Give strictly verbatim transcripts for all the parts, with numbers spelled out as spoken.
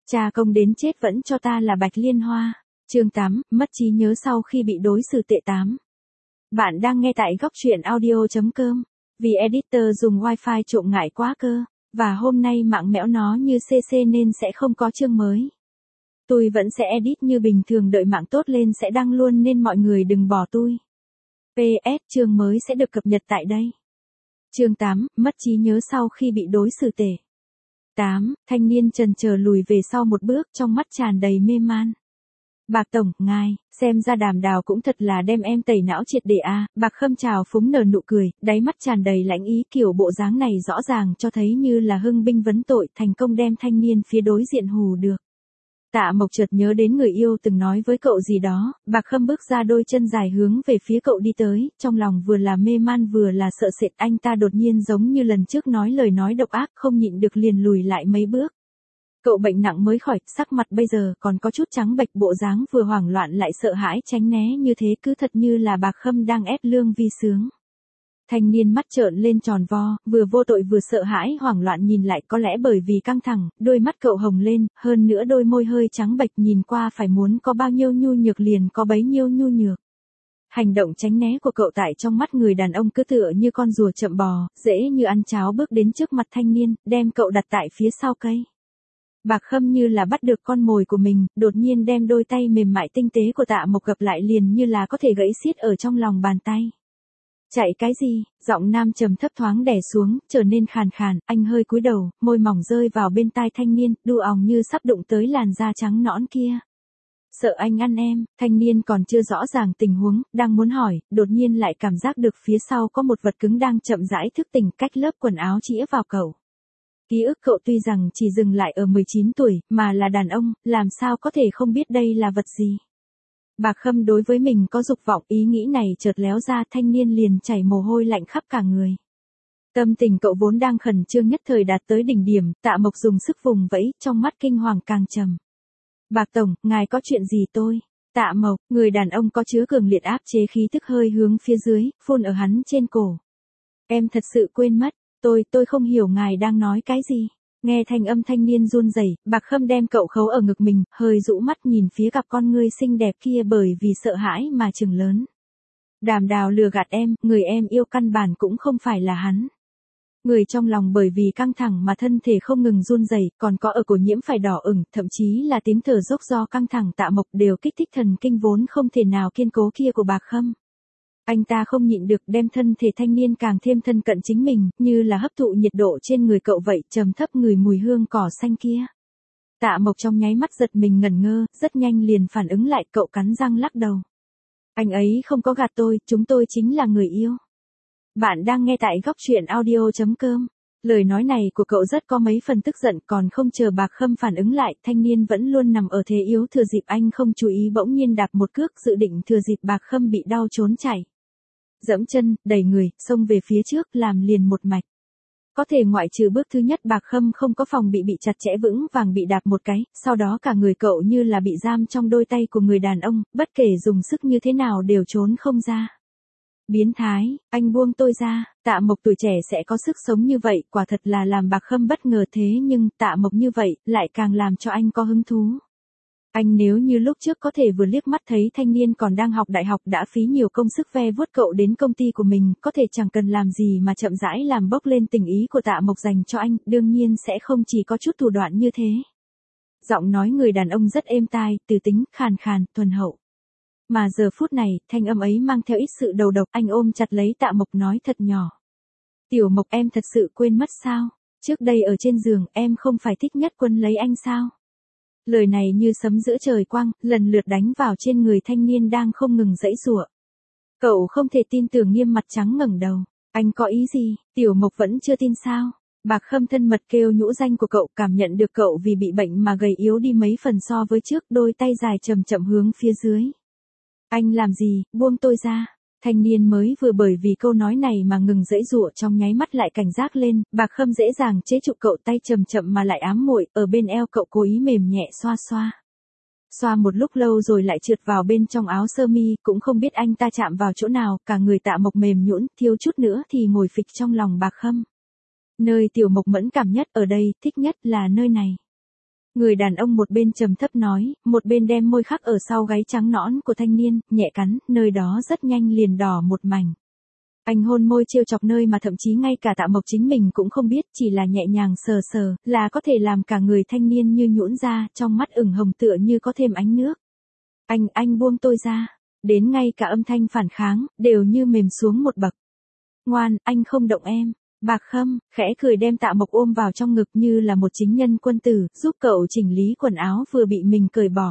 Cha công đến chết vẫn cho ta là Bạch Liên Hoa. Chương tám, mất trí nhớ sau khi bị đối xử tệ tám. Bạn đang nghe tại góc truyện audio chấm com. Vì editor dùng wifi trộm ngại quá cơ, và hôm nay mạng mẽo nó như xê xê nên sẽ không có chương mới. Tôi vẫn sẽ edit như bình thường, đợi mạng tốt lên sẽ đăng luôn nên mọi người đừng bỏ tôi. pê ét chương mới sẽ được cập nhật tại đây. Chương tám, mất trí nhớ sau khi bị đối xử tệ. tám. Thanh niên chần chờ lùi về sau một bước, trong mắt tràn đầy mê man. Bạc tổng, ngài, xem ra Đàm Đào cũng thật là đem em tẩy não triệt để a. À. Bạc Khâm chào phúng nở nụ cười, đáy mắt tràn đầy lãnh ý, kiểu bộ dáng này rõ ràng cho thấy như là hưng binh vấn tội, thành công đem thanh niên phía đối diện hù được. Tạ Mộc chợt nhớ đến người yêu từng nói với cậu gì đó, Bạc Khâm bước ra đôi chân dài hướng về phía cậu đi tới, trong lòng vừa là mê man vừa là sợ sệt. Anh ta đột nhiên giống như lần trước nói lời nói độc ác, không nhịn được liền lùi lại mấy bước. Cậu bệnh nặng mới khỏi, sắc mặt bây giờ còn có chút trắng bệch, bộ dáng vừa hoảng loạn lại sợ hãi tránh né như thế, cứ thật như là Bạc Khâm đang ép lương vi sướng. Thanh niên mắt trợn lên tròn vo, vừa vô tội vừa sợ hãi hoảng loạn nhìn lại, có lẽ bởi vì căng thẳng, đôi mắt cậu hồng lên, hơn nữa đôi môi hơi trắng bệch, nhìn qua phải muốn có bao nhiêu nhu nhược liền có bấy nhiêu nhu nhược. Hành động tránh né của cậu tại trong mắt người đàn ông cứ tựa như con rùa chậm bò, dễ như ăn cháo bước đến trước mặt thanh niên, đem cậu đặt tại phía sau cây. Bạc Khâm như là bắt được con mồi của mình, đột nhiên đem đôi tay mềm mại tinh tế của Tạ Mộc gập lại liền như là có thể gãy xiết ở trong lòng bàn tay. Chạy cái gì? Giọng nam trầm thấp thoáng đè xuống, trở nên khàn khàn, anh hơi cúi đầu, môi mỏng rơi vào bên tai thanh niên, đu òng như sắp đụng tới làn da trắng nõn kia. Sợ anh ăn em. Thanh niên còn chưa rõ ràng tình huống, đang muốn hỏi, đột nhiên lại cảm giác được phía sau có một vật cứng đang chậm rãi thức tỉnh cách lớp quần áo chĩa vào cậu. Ký ức cậu tuy rằng chỉ dừng lại ở mười chín tuổi, mà là đàn ông, làm sao có thể không biết đây là vật gì. Bạc Khâm đối với mình có dục vọng, ý nghĩ này chợt léo ra, thanh niên liền chảy mồ hôi lạnh khắp cả người. Tâm tình cậu vốn đang khẩn trương nhất thời đạt tới đỉnh điểm, Tạ Mộc dùng sức vùng vẫy, trong mắt kinh hoàng càng trầm. Bạc tổng, ngài có chuyện gì tôi? Tạ Mộc, người đàn ông có chứa cường liệt áp chế khí tức hơi hướng phía dưới, phun ở hắn trên cổ. Em thật sự quên mất, tôi, tôi không hiểu ngài đang nói cái gì. Nghe thanh âm thanh niên run rẩy, Bạc Khâm đem cậu khấu ở ngực mình, hơi rũ mắt nhìn phía cặp con ngươi xinh đẹp kia, bởi vì sợ hãi mà trừng lớn. Đàm Đào lừa gạt em, người em yêu căn bản cũng không phải là hắn. Người trong lòng bởi vì căng thẳng mà thân thể không ngừng run rẩy, còn có ở cổ nhiễm phải đỏ ửng, thậm chí là tiếng thở dốc do căng thẳng Tạ Mộc đều kích thích thần kinh vốn không thể nào kiên cố kia của Bạc Khâm. Anh ta không nhịn được đem thân thể thanh niên càng thêm thân cận chính mình, như là hấp thụ nhiệt độ trên người cậu vậy, trầm thấp ngửi mùi hương cỏ xanh kia. Tạ Mộc trong nháy mắt giật mình ngẩn ngơ, rất nhanh liền phản ứng lại, cậu cắn răng lắc đầu. Anh ấy không có gạt tôi, chúng tôi chính là người yêu. Bạn đang nghe tại góc truyện audio chấm com. Lời nói này của cậu rất có mấy phần tức giận, còn không chờ Bạc Khâm phản ứng lại, thanh niên vẫn luôn nằm ở thế yếu, thừa dịp anh không chú ý bỗng nhiên đạp một cước, dự định thừa dịp Bạc Khâm bị đau trốn chạy. Dẫm chân, đẩy người, xông về phía trước, làm liền một mạch. Có thể ngoại trừ bước thứ nhất, Bạc Khâm không có phòng bị bị chặt chẽ vững vàng bị đạp một cái, sau đó cả người cậu như là bị giam trong đôi tay của người đàn ông, bất kể dùng sức như thế nào đều trốn không ra. Biến thái, anh buông tôi ra. Tạ Mộc tuổi trẻ sẽ có sức sống như vậy, quả thật là làm Bạc Khâm bất ngờ, thế nhưng Tạ Mộc như vậy lại càng làm cho anh có hứng thú. Anh nếu như lúc trước có thể vừa liếc mắt thấy thanh niên còn đang học đại học đã phí nhiều công sức ve vuốt cậu đến công ty của mình, có thể chẳng cần làm gì mà chậm rãi làm bốc lên tình ý của Tạ Mộc dành cho anh, đương nhiên sẽ không chỉ có chút thủ đoạn như thế. Giọng nói người đàn ông rất êm tai, từ tính, khàn khàn, thuần hậu. Mà giờ phút này, thanh âm ấy mang theo ít sự đầu độc, anh ôm chặt lấy Tạ Mộc nói thật nhỏ. Tiểu Mộc, em thật sự quên mất sao? Trước đây ở trên giường, em không phải thích nhất quân lấy anh sao? Lời này như sấm giữa trời quang, lần lượt đánh vào trên người thanh niên đang không ngừng giãy giụa. Cậu không thể tin tưởng, nghiêm mặt trắng ngẩng đầu. Anh có ý gì? Tiểu Mộc vẫn chưa tin sao? Bạc Khâm thân mật kêu nhũ danh của cậu, cảm nhận được cậu vì bị bệnh mà gầy yếu đi mấy phần so với trước, đôi tay dài chậm chậm hướng phía dưới. Anh làm gì? Buông tôi ra. Thanh niên mới vừa bởi vì câu nói này mà ngừng giãy giụa, trong nháy mắt lại cảnh giác lên, Bạc Khâm dễ dàng chế trụ cậu, tay chậm chậm mà lại ám muội, ở bên eo cậu cố ý mềm nhẹ xoa xoa. Xoa một lúc lâu rồi lại trượt vào bên trong áo sơ mi, cũng không biết anh ta chạm vào chỗ nào, cả người Tạ Mộc mềm nhũn, thiếu chút nữa thì ngồi phịch trong lòng Bạc Khâm. Nơi Tiểu Mộc mẫn cảm nhất ở đây, thích nhất là nơi này. Người đàn ông một bên trầm thấp nói, một bên đem môi khắc ở sau gáy trắng nõn của thanh niên, nhẹ cắn, nơi đó rất nhanh liền đỏ một mảnh. Anh hôn môi trêu chọc nơi mà thậm chí ngay cả Tạ Mộc chính mình cũng không biết, chỉ là nhẹ nhàng sờ sờ, là có thể làm cả người thanh niên như nhũn ra, trong mắt ửng hồng tựa như có thêm ánh nước. Anh, anh buông tôi ra. Đến ngay cả âm thanh phản kháng, đều như mềm xuống một bậc. Ngoan, anh không động em. Bạc Khâm, khẽ cười đem Tạ Mộc ôm vào trong ngực như là một chính nhân quân tử, giúp cậu chỉnh lý quần áo vừa bị mình cởi bỏ.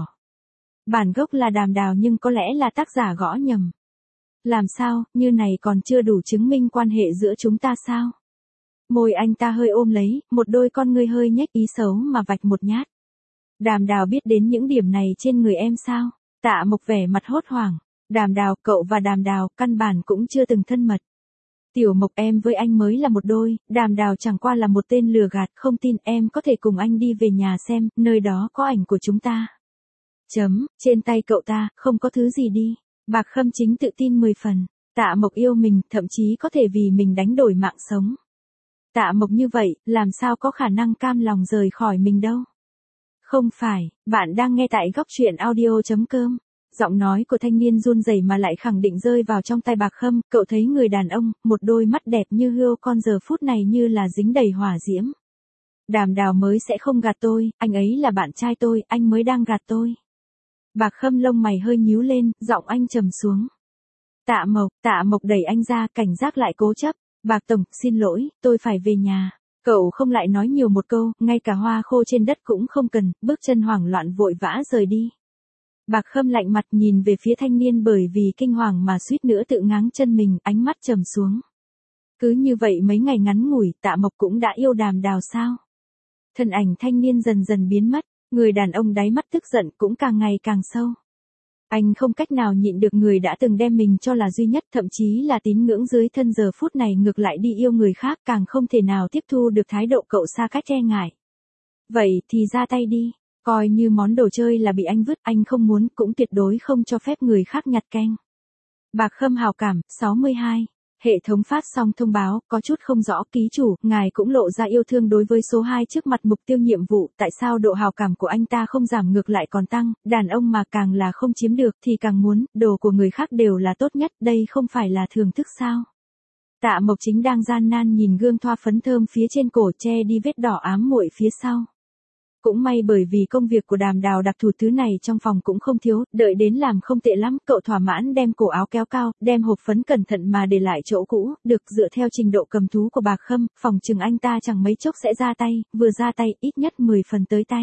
Bản gốc là Đàm Đào nhưng có lẽ là tác giả gõ nhầm. Làm sao, như này còn chưa đủ chứng minh quan hệ giữa chúng ta sao? Môi anh ta hơi ôm lấy, một đôi con ngươi hơi nhếch ý xấu mà vạch một nhát. Đàm Đào biết đến những điểm này trên người em sao? Tạ Mộc vẻ mặt hốt hoảng. Đàm Đào, cậu và Đàm Đào, căn bản cũng chưa từng thân mật. Tiểu Mộc, em với anh mới là một đôi, Đàm Đào chẳng qua là một tên lừa gạt, không tin em có thể cùng anh đi về nhà xem, nơi đó có ảnh của chúng ta. Chấm, trên tay cậu ta, không có thứ gì đi. Bạc Khâm chính tự tin mười phần. Tạ Mộc yêu mình, thậm chí có thể vì mình đánh đổi mạng sống. Tạ Mộc như vậy, làm sao có khả năng cam lòng rời khỏi mình đâu. Không phải, bạn đang nghe tại góc truyện audio chấm com. Giọng nói của thanh niên run rẩy mà lại khẳng định rơi vào trong tay Bạc Khâm, cậu thấy người đàn ông, một đôi mắt đẹp như hươu con giờ phút này như là dính đầy hỏa diễm. Đàm Đào mới sẽ không gạt tôi, anh ấy là bạn trai tôi, anh mới đang gạt tôi. Bạc Khâm lông mày hơi nhíu lên, giọng anh trầm xuống. Tạ Mộc, Tạ Mộc đẩy anh ra, cảnh giác lại cố chấp. Bạc Tổng, xin lỗi, tôi phải về nhà. Cậu không lại nói nhiều một câu, ngay cả hoa khô trên đất cũng không cần, bước chân hoảng loạn vội vã rời đi. Bạc Khâm lạnh mặt nhìn về phía thanh niên bởi vì kinh hoàng mà suýt nữa tự ngáng chân mình, ánh mắt trầm xuống. Cứ như vậy mấy ngày ngắn ngủi, Tạ Mộc cũng đã yêu Đàm Đào sao? Thân ảnh thanh niên dần dần biến mất, người đàn ông đáy mắt tức giận cũng càng ngày càng sâu. Anh không cách nào nhịn được người đã từng đem mình cho là duy nhất, thậm chí là tín ngưỡng dưới thân giờ phút này ngược lại đi yêu người khác, càng không thể nào tiếp thu được thái độ cậu xa cách e ngại. Vậy thì ra tay đi. Coi như món đồ chơi là bị anh vứt, anh không muốn, cũng tuyệt đối không cho phép người khác nhặt canh. Bạc Khâm hào cảm, sáu mươi hai. Hệ thống phát xong thông báo, có chút không rõ, ký chủ, ngài cũng lộ ra yêu thương đối với số hai trước mặt mục tiêu nhiệm vụ, tại sao độ hào cảm của anh ta không giảm ngược lại còn tăng, đàn ông mà càng là không chiếm được thì càng muốn, đồ của người khác đều là tốt nhất, đây không phải là thưởng thức sao? Tạ Mộc chính đang gian nan nhìn gương thoa phấn thơm phía trên cổ che đi vết đỏ ám muội phía sau. Cũng may bởi vì công việc của Đàm Đào đặc thù thứ này trong phòng cũng không thiếu, đợi đến làm không tệ lắm, cậu thỏa mãn đem cổ áo kéo cao, đem hộp phấn cẩn thận mà để lại chỗ cũ, được dựa theo trình độ cầm thú của Bạc Khâm, phòng chừng anh ta chẳng mấy chốc sẽ ra tay, vừa ra tay, ít nhất mười phần tới tay.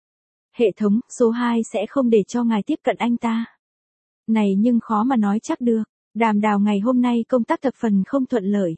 Hệ thống, số hai sẽ không để cho ngài tiếp cận anh ta. Này nhưng khó mà nói chắc được, Đàm Đào ngày hôm nay công tác thập phần không thuận lợi.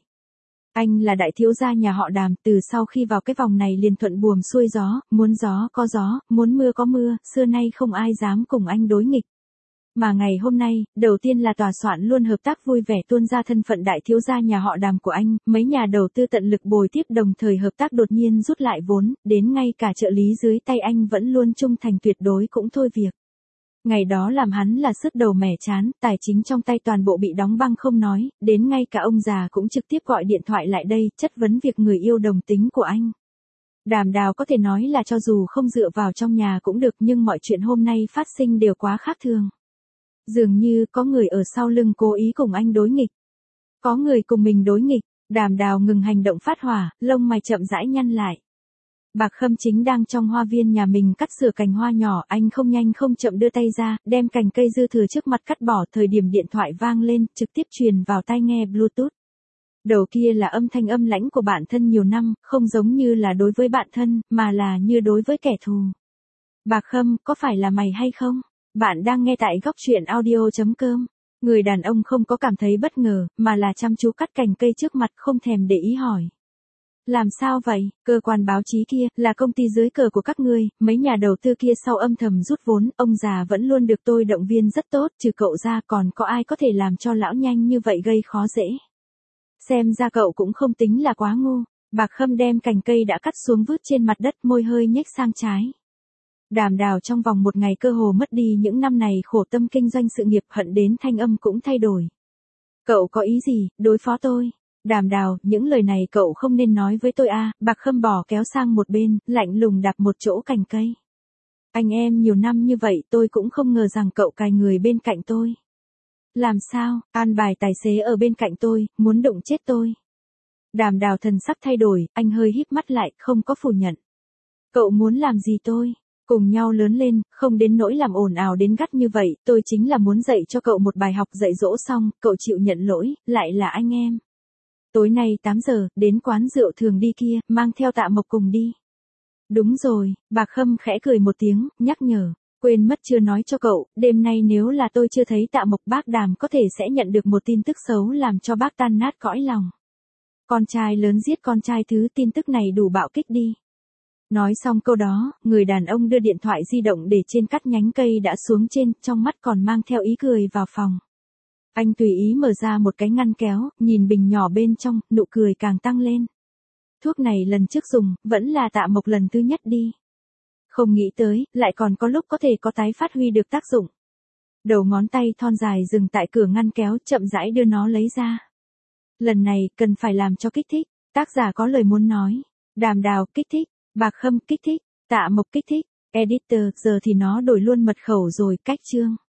Anh là đại thiếu gia nhà họ Đàm, từ sau khi vào cái vòng này liền thuận buồm xuôi gió, muốn gió có gió, muốn mưa có mưa, xưa nay không ai dám cùng anh đối nghịch. Mà ngày hôm nay, đầu tiên là tòa soạn luôn hợp tác vui vẻ tuôn ra thân phận đại thiếu gia nhà họ Đàm của anh, mấy nhà đầu tư tận lực bồi tiếp đồng thời hợp tác đột nhiên rút lại vốn, đến ngay cả trợ lý dưới tay anh vẫn luôn trung thành tuyệt đối cũng thôi việc. Ngày đó làm hắn là sứt đầu mẻ chán, tài chính trong tay toàn bộ bị đóng băng không nói, đến ngay cả ông già cũng trực tiếp gọi điện thoại lại đây, chất vấn việc người yêu đồng tính của anh. Đàm Đào có thể nói là cho dù không dựa vào trong nhà cũng được, nhưng mọi chuyện hôm nay phát sinh đều quá khác thường. Dường như có người ở sau lưng cố ý cùng anh đối nghịch. Có người cùng mình đối nghịch, Đàm Đào ngừng hành động phát hỏa, lông mày chậm rãi nhăn lại. Bạc Khâm chính đang trong hoa viên nhà mình cắt sửa cành hoa nhỏ, anh không nhanh không chậm đưa tay ra, đem cành cây dư thừa trước mặt cắt bỏ, thời điểm điện thoại vang lên, trực tiếp truyền vào tai nghe Bluetooth. Đầu kia là âm thanh âm lãnh của bạn thân nhiều năm, không giống như là đối với bạn thân, mà là như đối với kẻ thù. Bạc Khâm, có phải là mày hay không? Bạn đang nghe tại góc truyện audio chấm com. Người đàn ông không có cảm thấy bất ngờ, mà là chăm chú cắt cành cây trước mặt, không thèm để ý hỏi. Làm sao vậy, cơ quan báo chí kia, là công ty dưới cờ của các ngươi, mấy nhà đầu tư kia sau âm thầm rút vốn, ông già vẫn luôn được tôi động viên rất tốt, trừ cậu ra còn có ai có thể làm cho lão nhanh như vậy gây khó dễ. Xem ra cậu cũng không tính là quá ngu. Bạc Khâm đem cành cây đã cắt xuống vứt trên mặt đất, môi hơi nhếch sang trái. Đàm Đào trong vòng một ngày cơ hồ mất đi những năm này khổ tâm kinh doanh sự nghiệp, hận đến thanh âm cũng thay đổi. Cậu có ý gì, đối phó tôi? Đàm Đào, những lời này cậu không nên nói với tôi a. À. Bạc Khâm bỏ kéo sang một bên, lạnh lùng đạp một chỗ cành cây. Anh em nhiều năm như vậy tôi cũng không ngờ rằng cậu cài người bên cạnh tôi. Làm sao, an bài tài xế ở bên cạnh tôi, muốn đụng chết tôi. Đàm Đào thần sắc thay đổi, anh hơi híp mắt lại, không có phủ nhận. Cậu muốn làm gì tôi? Cùng nhau lớn lên, không đến nỗi làm ồn ào đến gắt như vậy, tôi chính là muốn dạy cho cậu một bài học, dạy dỗ xong, cậu chịu nhận lỗi, lại là anh em. Tối nay tám giờ, đến quán rượu thường đi kia, mang theo Tạ Mộc cùng đi. Đúng rồi, bà Khâm khẽ cười một tiếng, nhắc nhở. Quên mất chưa nói cho cậu, đêm nay nếu là tôi chưa thấy Tạ Mộc, bác Đàm có thể sẽ nhận được một tin tức xấu làm cho bác tan nát cõi lòng. Con trai lớn giết con trai thứ, tin tức này đủ bạo kích đi. Nói xong câu đó, người đàn ông đưa điện thoại di động để trên cắt nhánh cây đã xuống trên, trong mắt còn mang theo ý cười vào phòng. Anh tùy ý mở ra một cái ngăn kéo, nhìn bình nhỏ bên trong, nụ cười càng tăng lên. Thuốc này lần trước dùng, vẫn là Tạ Mộc lần thứ nhất đi. Không nghĩ tới, lại còn có lúc có thể có tái phát huy được tác dụng. Đầu ngón tay thon dài dừng tại cửa ngăn kéo, chậm rãi đưa nó lấy ra. Lần này, cần phải làm cho kích thích. Tác giả có lời muốn nói. Đàm Đào, kích thích. Bạc Khâm, kích thích. Tạ Mộc, kích thích. Editor, giờ thì nó đổi luôn mật khẩu rồi, cách chương.